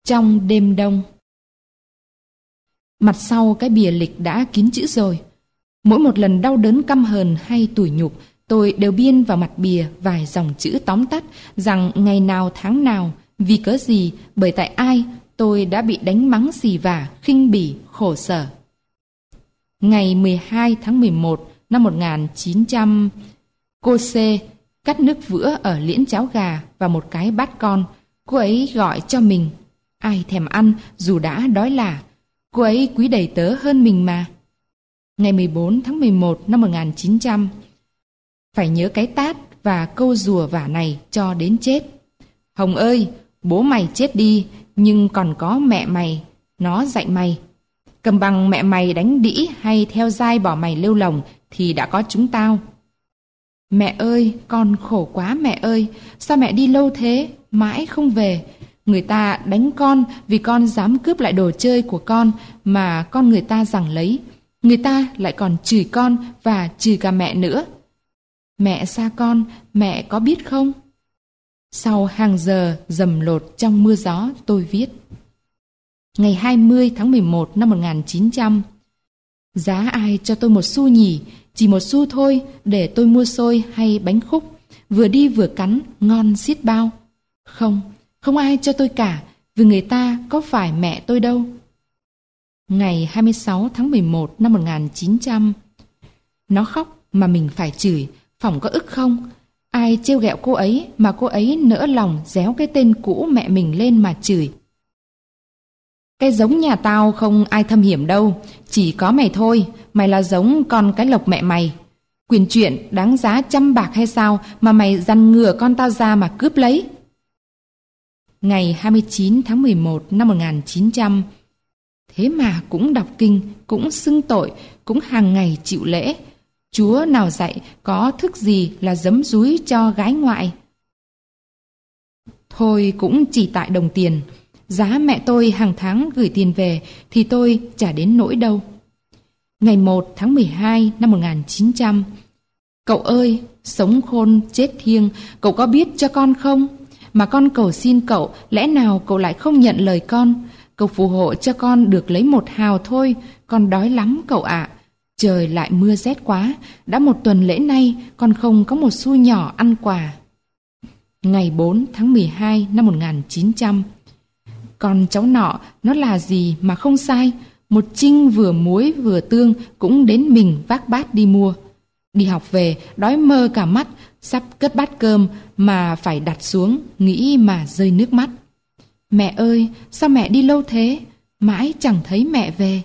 Trong đêm đông. Mặt sau cái bìa lịch đã kín chữ rồi. Mỗi một lần đau đớn căm hờn hay tủi nhục, tôi đều biên vào mặt bìa vài dòng chữ tóm tắt rằng ngày nào tháng nào, vì cớ gì, bởi tại ai, tôi đã bị đánh mắng xì vả, khinh bỉ, khổ sở. Ngày 12 tháng 11 năm 1900, cô C cắt nước vữa ở liễn cháo gà và một cái bát con. Cô ấy gọi cho mình. Ai thèm ăn dù đã đói lả. Cô ấy quý đầy tớ hơn mình mà. Ngày 14 tháng 11 năm 1900, phải nhớ cái tát và câu rùa vả này cho đến chết. Hồng ơi, bố mày chết đi, nhưng còn có mẹ mày, nó dạy mày. Cầm bằng mẹ mày đánh đĩ hay theo dai bỏ mày lêu lồng thì đã có chúng tao. Mẹ ơi, con khổ quá mẹ ơi, sao mẹ đi lâu thế, mãi không về. Người ta đánh con vì con dám cướp lại đồ chơi của con mà con người ta giằng lấy. Người ta lại còn chửi con và chửi cả mẹ nữa. Mẹ xa con, mẹ có biết không? Sau hàng giờ dầm lột trong mưa gió tôi viết. Ngày 20 tháng 11 năm 1900, giá ai cho tôi một xu nhỉ? Chỉ một xu thôi để tôi mua xôi hay bánh khúc, vừa đi vừa cắn, ngon xiết bao. Không, không ai cho tôi cả, vì người ta có phải mẹ tôi đâu. Ngày 26 tháng 11 năm 1900, nó khóc mà mình phải chửi, phỏng có ức không? Ai trêu ghẹo cô ấy mà cô ấy nỡ lòng réo cái tên cũ mẹ mình lên mà chửi. Cái giống nhà tao không ai thâm hiểm đâu, chỉ có mày thôi, mày là giống con cái lộc mẹ mày. Quyền chuyện đáng giá 100 bạc hay sao mà mày dằn ngừa con tao ra mà cướp lấy. Ngày 29 tháng 11 năm 1900, thế mà cũng đọc kinh, cũng xưng tội, cũng hàng ngày chịu lễ. Chúa nào dạy có thức gì là giấm dúi cho gái ngoại. Thôi cũng chỉ tại đồng tiền, giá mẹ tôi hàng tháng gửi tiền về thì tôi chả đến nỗi đâu. Ngày 1 tháng 12 năm 1900, cậu ơi, sống khôn chết thiêng, cậu có biết cho con không? Mà con cầu xin cậu, lẽ nào cậu lại không nhận lời con? Cậu phù hộ cho con được lấy 1 hào thôi, con đói lắm cậu ạ. Trời lại mưa rét quá, đã 1 tuần lễ nay con không có một xu nhỏ ăn quà. Ngày 4 tháng 12 năm 1900, con cháu nọ nó là gì mà không sai, một trinh vừa muối vừa tương cũng đến mình vác bát đi mua. Đi học về đói mơ cả mắt, sắp cất bát cơm mà phải đặt xuống, nghĩ mà rơi nước mắt. Mẹ ơi, sao mẹ đi lâu thế? Mãi chẳng thấy mẹ về.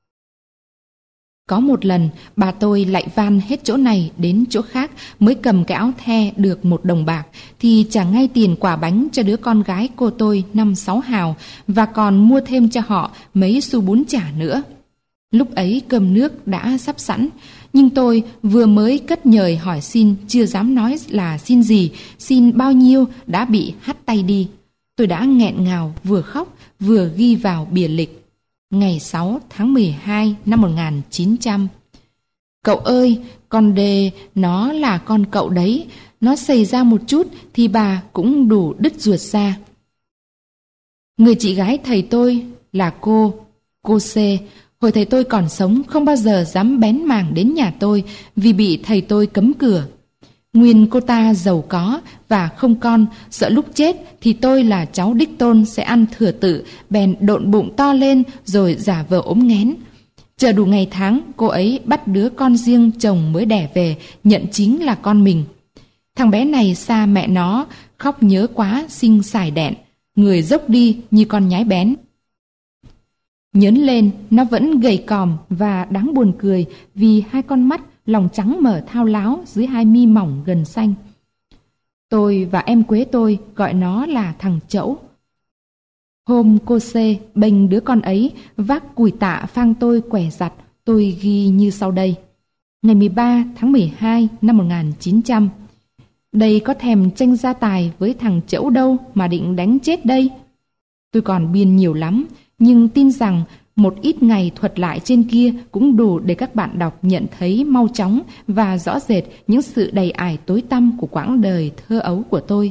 Có một lần, bà tôi lại van hết chỗ này đến chỗ khác mới cầm cái áo the được 1 đồng bạc, thì trả ngay tiền quả bánh cho đứa con gái cô tôi 5-6 hào, và còn mua thêm cho họ mấy xu bún chả nữa. Lúc ấy cơm nước đã sắp sẵn, nhưng tôi vừa mới cất nhời hỏi xin, chưa dám nói là xin gì, xin bao nhiêu đã bị hắt tay đi. Tôi đã nghẹn ngào vừa khóc vừa ghi vào bìa lịch. Ngày 6 tháng 12 năm 1900. Cậu ơi, con Đê nó là con cậu đấy, nó xảy ra một chút thì bà cũng đủ đứt ruột ra. Người chị gái thầy tôi là cô C. Hồi thầy tôi còn sống không bao giờ dám bén mảng đến nhà tôi vì bị thầy tôi cấm cửa. Nguyên cô ta giàu có và không con, sợ lúc chết thì tôi là cháu đích tôn sẽ ăn thừa tự, bèn độn bụng to lên rồi giả vờ ốm nghén. Chờ đủ ngày tháng, cô ấy bắt đứa con riêng chồng mới đẻ về, nhận chính là con mình. Thằng bé này xa mẹ nó, khóc nhớ quá, sinh sải đẹn, người dốc đi như con nhái bén. Nhớn lên, nó vẫn gầy còm và đáng buồn cười vì 2 con mắt lòng trắng mở thao láo dưới 2 mi mỏng gần xanh. Tôi và em Quế tôi gọi nó là thằng Chẫu. Hôm cô C bênh đứa con ấy vác cùi tạ phang tôi quẻ giặt, tôi ghi như sau đây. Ngày 13 tháng 12 năm 1900. Đây có thèm tranh gia tài với thằng Chẫu đâu mà định đánh chết đây. Tôi còn biên nhiều lắm, nhưng tin rằng một ít ngày thuật lại trên kia cũng đủ để các bạn đọc nhận thấy mau chóng và rõ rệt những sự đầy ải tối tăm của quãng đời thơ ấu của tôi,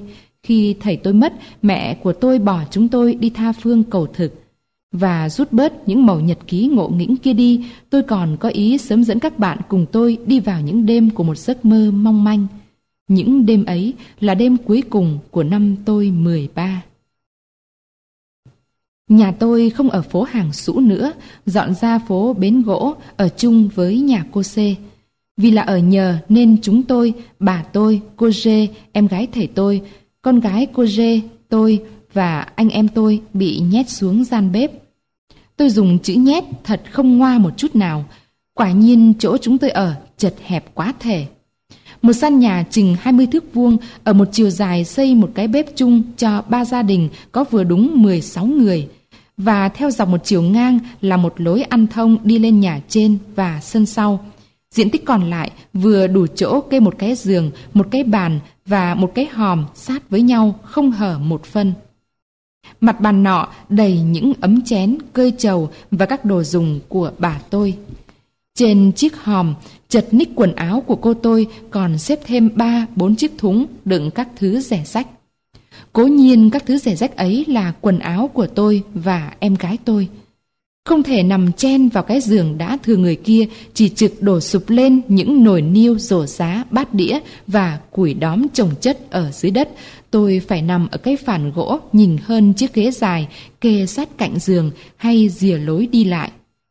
Khi thầy tôi mất, mẹ của tôi bỏ chúng tôi đi tha phương cầu thực. Và rút bớt những mẩu nhật ký ngộ nghĩnh kia đi, tôi còn có ý sớm dẫn các bạn cùng tôi đi vào những đêm của một giấc mơ mong manh. Những đêm ấy là đêm cuối cùng của năm tôi 13. Nhà tôi không ở phố Hàng Sũ nữa, dọn ra phố Bến Gỗ ở chung với nhà cô C. Vì là ở nhờ nên chúng tôi, bà tôi, cô Dê, em gái thầy tôi, con gái cô Dê, tôi và anh em tôi bị nhét xuống gian bếp. Tôi dùng chữ nhét thật không ngoa một chút nào. Quả nhiên chỗ chúng tôi ở chật hẹp quá thể. Một gian nhà chừng 20 thước vuông ở một chiều dài xây một cái bếp chung cho 3 gia đình có vừa đúng 16 người. Và theo dọc một chiều ngang là một lối ăn thông đi lên nhà trên và sân sau. Diện tích còn lại vừa đủ chỗ kê một cái giường, một cái bàn và một cái hòm sát với nhau không hở một phân. Mặt bàn nọ đầy những ấm chén, cơi trầu và các đồ dùng của bà tôi. Trên chiếc hòm chật ních quần áo của cô tôi còn xếp thêm 3-4 chiếc thúng đựng các thứ rẻ rách. Cố nhiên các thứ rẻ rách ấy là quần áo của tôi và em gái tôi. Không thể nằm chen vào cái giường đã thừa người kia, chỉ trực đổ sụp lên những nồi niêu, rổ giá, bát đĩa và củi đóm chồng chất ở dưới đất. Tôi phải nằm ở cái phản gỗ nhìn hơn chiếc ghế dài kê sát cạnh giường hay rìa lối đi lại.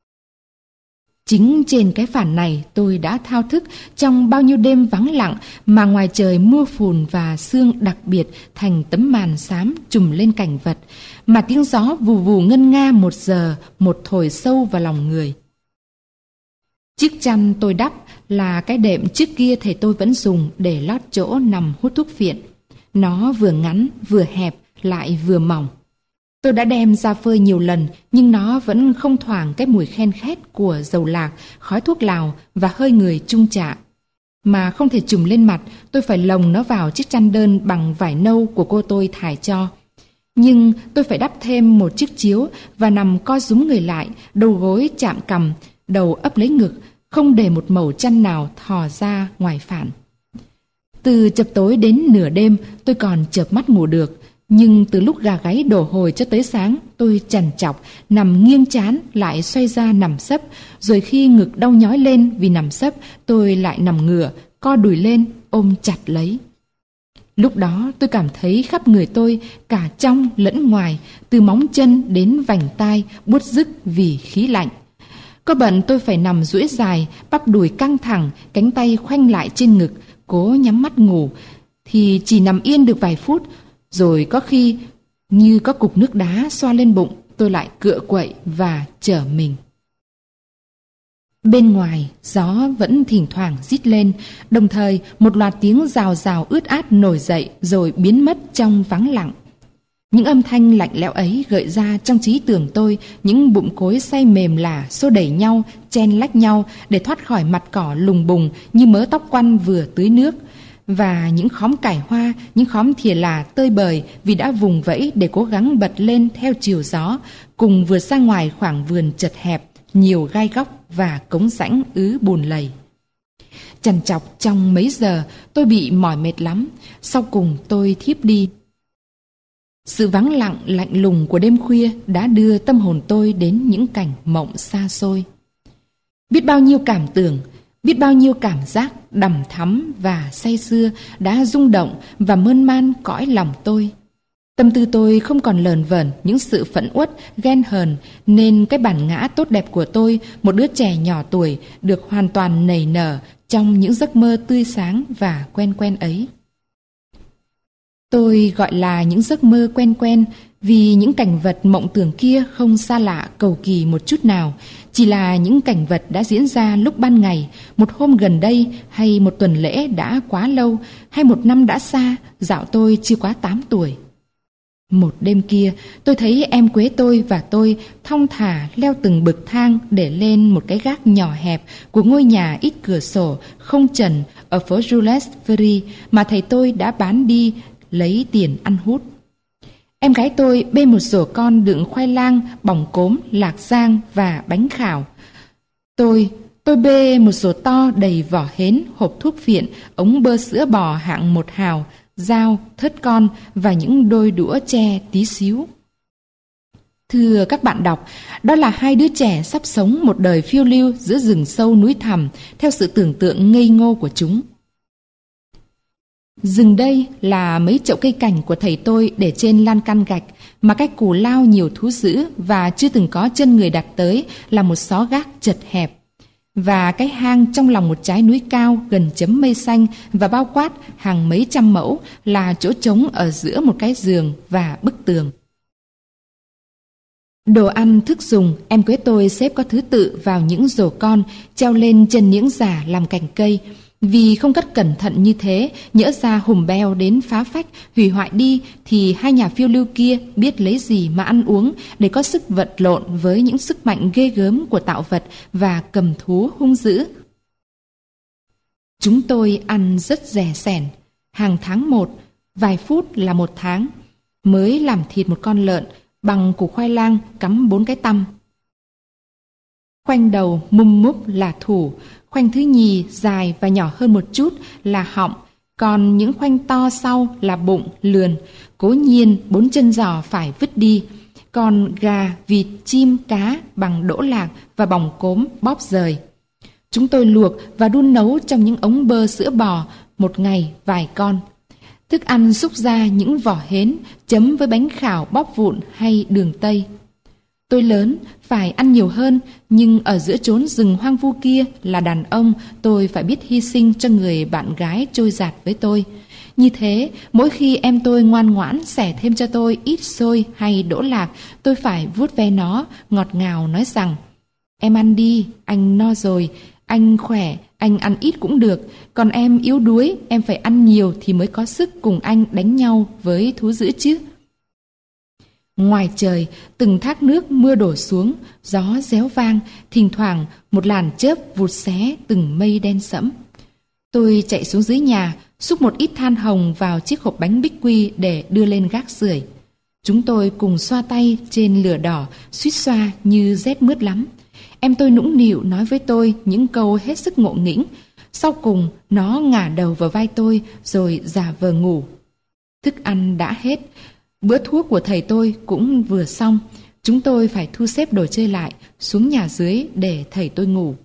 Chính trên cái phản này tôi đã thao thức trong bao nhiêu đêm vắng lặng mà ngoài trời mưa phùn và sương đặc biệt thành tấm màn xám trùm lên cảnh vật, mà tiếng gió vù vù ngân nga một giờ một thổi sâu vào lòng người. Chiếc chăn tôi đắp là cái đệm trước kia thầy tôi vẫn dùng để lót chỗ nằm hút thuốc phiện. Nó vừa ngắn, vừa hẹp, lại vừa mỏng. Tôi đã đem ra phơi nhiều lần, nhưng nó vẫn không thoảng cái mùi khen khét của dầu lạc, khói thuốc lào và hơi người chung chạ. Mà không thể trùm lên mặt, tôi phải lồng nó vào chiếc chăn đơn bằng vải nâu của cô tôi thải cho. Nhưng tôi phải đắp thêm một chiếc chiếu và nằm co rúm người lại, đầu gối chạm cằm, đầu ấp lấy ngực, không để một mẩu chăn nào thò ra ngoài phản. Từ chập tối đến nửa đêm tôi còn chợp mắt ngủ được, nhưng từ lúc gà gáy đổ hồi cho tới sáng tôi trằn trọc, nằm nghiêng trán lại xoay ra nằm sấp, rồi khi ngực đau nhói lên vì nằm sấp tôi lại nằm ngửa, co đùi lên ôm chặt lấy. Lúc đó tôi cảm thấy khắp người tôi, cả trong lẫn ngoài, từ móng chân đến vành tai, buốt rức vì khí lạnh. Có bận tôi phải nằm duỗi dài, bắp đùi căng thẳng, cánh tay khoanh lại trên ngực, cố nhắm mắt ngủ, thì chỉ nằm yên được vài phút, rồi có khi như có cục nước đá xoa lên bụng, tôi lại cựa quậy và trở mình. Bên ngoài, gió vẫn thỉnh thoảng rít lên, đồng thời một loạt tiếng rào rào ướt át nổi dậy rồi biến mất trong vắng lặng. Những âm thanh lạnh lẽo ấy gợi ra trong trí tưởng tôi những bụng cối xay mềm lả xô đẩy nhau, chen lách nhau để thoát khỏi mặt cỏ lùng bùng như mớ tóc quăn vừa tưới nước. Và những khóm cải hoa, những khóm thìa là tơi bời vì đã vùng vẫy để cố gắng bật lên theo chiều gió, cùng vượt ra ngoài khoảng vườn chật hẹp, nhiều gai góc và cống rãnh ứ bùn lầy. Trằn trọc trong mấy giờ, tôi bị mỏi mệt lắm, sau cùng tôi thiếp đi. Sự vắng lặng lạnh lùng của đêm khuya đã đưa tâm hồn tôi đến những cảnh mộng xa xôi. Biết bao nhiêu cảm tưởng, biết bao nhiêu cảm giác đằm thắm và say sưa đã rung động và mơn man cõi lòng tôi. Tâm tư tôi không còn lờn vờn những sự phẫn uất, ghen hờn, nên cái bản ngã tốt đẹp của tôi, một đứa trẻ nhỏ tuổi, được hoàn toàn nảy nở trong những giấc mơ tươi sáng và quen quen ấy. Tôi gọi là những giấc mơ quen quen vì những cảnh vật mộng tưởng kia không xa lạ cầu kỳ một chút nào, chỉ là những cảnh vật đã diễn ra lúc ban ngày, một hôm gần đây hay một tuần lễ đã quá lâu hay một năm đã xa, dạo tôi chưa quá 8 tuổi. Một đêm kia, tôi thấy em Quế tôi và tôi thong thả leo từng bậc thang để lên một cái gác nhỏ hẹp của ngôi nhà ít cửa sổ, không trần ở phố Jules Ferry mà thầy tôi đã bán đi lấy tiền ăn hút. Em gái tôi bê một rổ con đựng khoai lang, bỏng cốm, lạc rang và bánh khảo. Tôi bê một rổ to đầy vỏ hến, hộp thuốc phiện, ống bơ sữa bò hạng 1 hào dao, thớt con và những đôi đũa tre tí xíu. Thưa các bạn đọc, đó là hai đứa trẻ sắp sống một đời phiêu lưu giữa rừng sâu núi thẳm theo sự tưởng tượng ngây ngô của chúng. Dừng đây là mấy chậu cây cảnh của thầy tôi để trên lan can gạch, mà cái cù lao nhiều thú dữ và chưa từng có chân người đặt tới là một xó gác chật hẹp. Và cái hang trong lòng một trái núi cao gần chấm mây xanh và bao quát hàng mấy trăm mẫu là chỗ trống ở giữa một cái giường và bức tường. Đồ ăn thức dùng em Quế tôi xếp có thứ tự vào những rổ con treo lên trên những giả làm cành cây. Vì không cất cẩn thận như thế, nhỡ ra hùm beo đến phá phách, hủy hoại đi thì hai nhà phiêu lưu kia biết lấy gì mà ăn uống để có sức vật lộn với những sức mạnh ghê gớm của tạo vật và cầm thú hung dữ. Chúng tôi ăn rất rẻ sẻn, hàng tháng một, vài phút là một tháng, mới làm thịt một con lợn bằng củ khoai lang cắm 4 cái tăm. Khoanh đầu mum múp là thủ, khoanh thứ nhì dài và nhỏ hơn một chút là họng, còn những khoanh to sau là bụng, lườn. Cố nhiên 4 chân giò phải vứt đi, còn gà, vịt, chim, cá bằng đỗ lạc và bòng cốm bóp rời. Chúng tôi luộc và đun nấu trong những ống bơ sữa bò, một ngày vài con. Thức ăn xúc ra những vỏ hến, chấm với bánh khảo bóp vụn hay đường tây. Tôi lớn, phải ăn nhiều hơn, nhưng ở giữa chốn rừng hoang vu kia là đàn ông, tôi phải biết hy sinh cho người bạn gái trôi dạt với tôi. Như thế, mỗi khi em tôi ngoan ngoãn xẻ thêm cho tôi ít xôi hay đỗ lạc, tôi phải vuốt ve nó, ngọt ngào nói rằng: em ăn đi, anh no rồi, anh khỏe, anh ăn ít cũng được, còn em yếu đuối, em phải ăn nhiều thì mới có sức cùng anh đánh nhau với thú dữ chứ. Ngoài trời, từng thác nước mưa đổ xuống, gió réo vang, thỉnh thoảng một làn chớp vụt xé từng mây đen sẫm. Tôi chạy xuống dưới nhà, xúc một ít than hồng vào chiếc hộp bánh bích quy để đưa lên gác sưởi. Chúng tôi cùng xoa tay trên lửa đỏ, suýt xoa như rét mướt lắm. Em tôi nũng nịu nói với tôi những câu hết sức ngộ nghĩnh. Sau cùng, nó ngả đầu vào vai tôi rồi giả vờ ngủ. Thức ăn đã hết. Bữa thuốc của thầy tôi cũng vừa xong. Chúng tôi phải thu xếp đồ chơi lại, xuống nhà dưới để thầy tôi ngủ.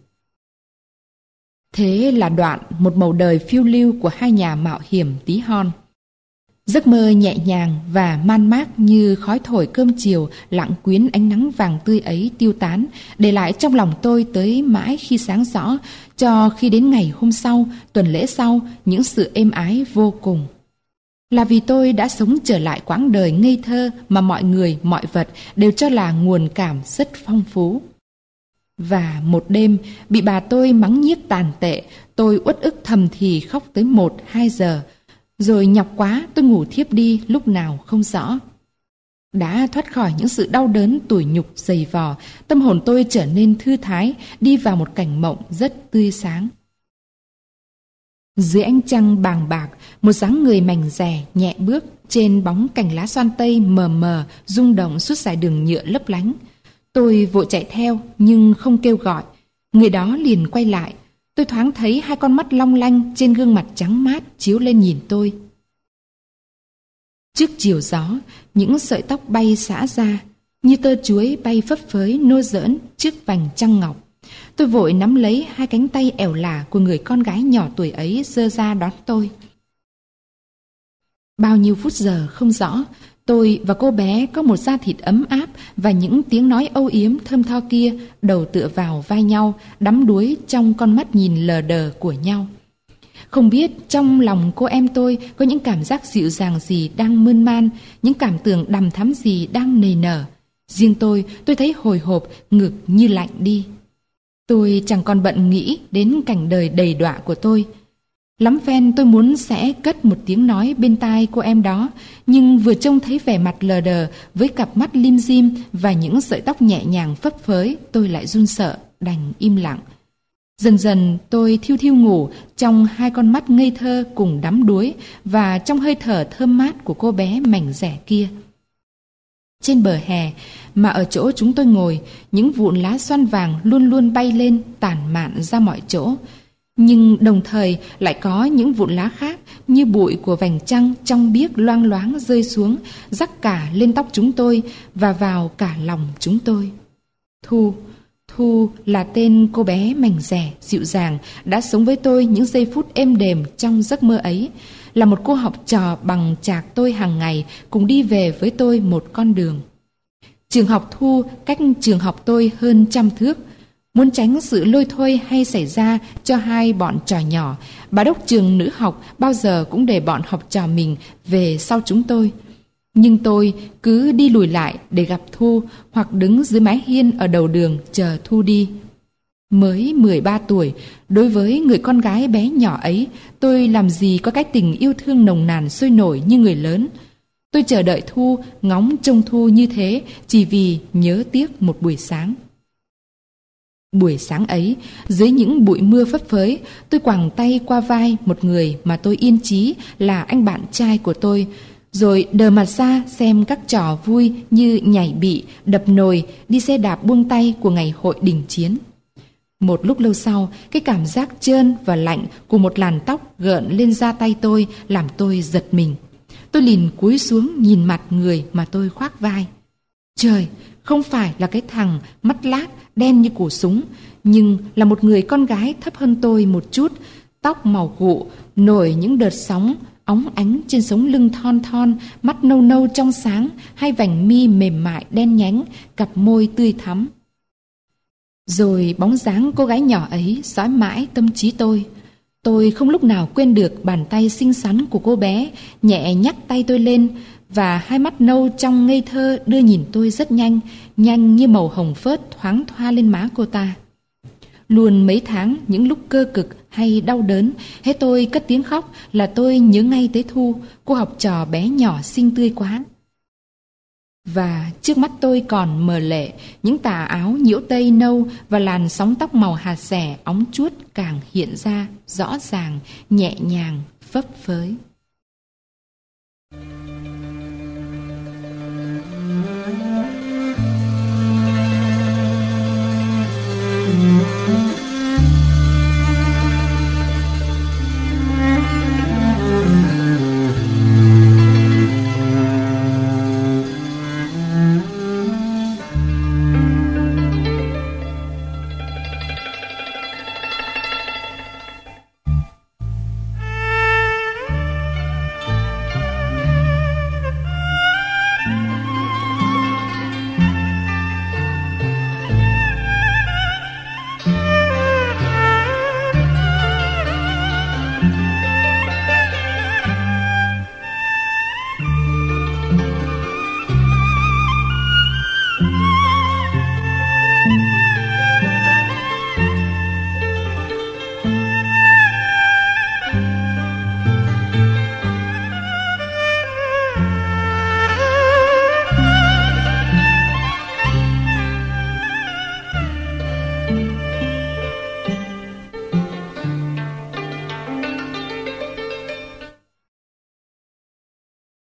Thế là đoạn một mẩu đời phiêu lưu của hai nhà mạo hiểm tí hon. Giấc mơ nhẹ nhàng và man mác như khói thổi cơm chiều lặng quyến ánh nắng vàng tươi ấy tiêu tán, để lại trong lòng tôi tới mãi khi sáng rõ, cho khi đến ngày hôm sau, tuần lễ sau, những sự êm ái vô cùng. Là vì tôi đã sống trở lại quãng đời ngây thơ mà mọi người, mọi vật đều cho là nguồn cảm rất phong phú. Và một đêm, bị bà tôi mắng nhiếc tàn tệ, tôi uất ức thầm thì khóc tới 1-2 giờ. Rồi nhọc quá tôi ngủ thiếp đi lúc nào không rõ. Đã thoát khỏi những sự đau đớn tủi nhục dày vò, tâm hồn tôi trở nên thư thái, đi vào một cảnh mộng rất tươi sáng. Dưới ánh trăng bàng bạc, một dáng người mảnh dẻ nhẹ bước trên bóng cành lá xoan tây mờ mờ rung động suốt dải đường nhựa lấp lánh. Tôi vội chạy theo nhưng không kêu gọi. Người đó liền quay lại. Tôi thoáng thấy hai con mắt long lanh trên gương mặt trắng mát chiếu lên nhìn tôi. Trước chiều gió, những sợi tóc bay xả ra, như tơ chuối bay phấp phới nô giỡn trước vành trăng ngọc. Tôi vội nắm lấy hai cánh tay ẻo lả của người con gái nhỏ tuổi ấy giơ ra đón tôi. Bao nhiêu phút giờ không rõ, tôi và cô bé có một da thịt ấm áp và những tiếng nói âu yếm thơm tho kia, đầu tựa vào vai nhau, đắm đuối trong con mắt nhìn lờ đờ của nhau. Không biết trong lòng cô em tôi có những cảm giác dịu dàng gì đang mơn man, những cảm tưởng đằm thắm gì đang nảy nở. Riêng tôi thấy hồi hộp, ngực như lạnh đi. Tôi chẳng còn bận nghĩ đến cảnh đời đầy đọa của tôi. Lắm phen tôi muốn sẽ cất một tiếng nói bên tai cô em đó, nhưng vừa trông thấy vẻ mặt lờ đờ với cặp mắt lim dim và những sợi tóc nhẹ nhàng phấp phới, tôi lại run sợ, đành im lặng. Dần dần tôi thiêu thiêu ngủ trong hai con mắt ngây thơ cùng đắm đuối và trong hơi thở thơm mát của cô bé mảnh dẻ kia. Trên bờ hè mà ở chỗ chúng tôi ngồi, những vụn lá xoan vàng luôn luôn bay lên tản mạn ra mọi chỗ. Nhưng đồng thời lại có những vụn lá khác như bụi của vành trăng trong biếc loang loáng rơi xuống, rắc cả lên tóc chúng tôi và vào cả lòng chúng tôi. Thu là tên cô bé mảnh dẻ, dịu dàng, đã sống với tôi những giây phút êm đềm trong giấc mơ ấy, là một cô học trò bằng chạc tôi hàng ngày, cùng đi về với tôi một con đường. Trường học Thu cách trường học tôi hơn 100 thước. Muốn tránh sự lôi thôi hay xảy ra cho hai bọn trò nhỏ, bà đốc trường nữ học bao giờ cũng để bọn học trò mình về sau chúng tôi. Nhưng tôi cứ đi lùi lại để gặp Thu, hoặc đứng dưới mái hiên ở đầu đường chờ Thu đi. Mới 13 tuổi, đối với người con gái bé nhỏ ấy, tôi làm gì có cái tình yêu thương nồng nàn sôi nổi như người lớn. Tôi chờ đợi Thu, ngóng trông Thu như thế, chỉ vì nhớ tiếc một buổi sáng. Buổi sáng ấy, dưới những bụi mưa phấp phới, tôi quàng tay qua vai một người mà tôi yên chí là anh bạn trai của tôi, rồi đờ mặt ra xem các trò vui như nhảy bị, đập nồi, đi xe đạp buông tay của ngày hội đình chiến. Một lúc lâu sau, cái cảm giác trơn và lạnh của một làn tóc gợn lên da tay tôi làm tôi giật mình. Tôi lìn cúi xuống nhìn mặt người mà tôi khoác vai. Trời, không phải là cái thằng mắt lác đen như củ súng, nhưng là một người con gái thấp hơn tôi một chút, tóc màu gụ, nổi những đợt sóng óng ánh trên sống lưng thon thon, mắt nâu nâu trong sáng, hai vành mi mềm mại đen nhánh, cặp môi tươi thắm. Rồi bóng dáng cô gái nhỏ ấy dõi mãi tâm trí tôi. Tôi không lúc nào quên được bàn tay xinh xắn của cô bé, nhẹ nhắc tay tôi lên, và hai mắt nâu trong ngây thơ đưa nhìn tôi rất nhanh, nhanh như màu hồng phớt thoáng thoa lên má cô ta. Luôn mấy tháng, những lúc cơ cực hay đau đớn, hễ tôi cất tiếng khóc là tôi nhớ ngay tới Thu, cô học trò bé nhỏ xinh tươi quá. Và trước mắt tôi còn mờ lệ, những tà áo nhiễu tây nâu và làn sóng tóc màu hạt xẻ óng chuốt càng hiện ra rõ ràng, nhẹ nhàng, phấp phới.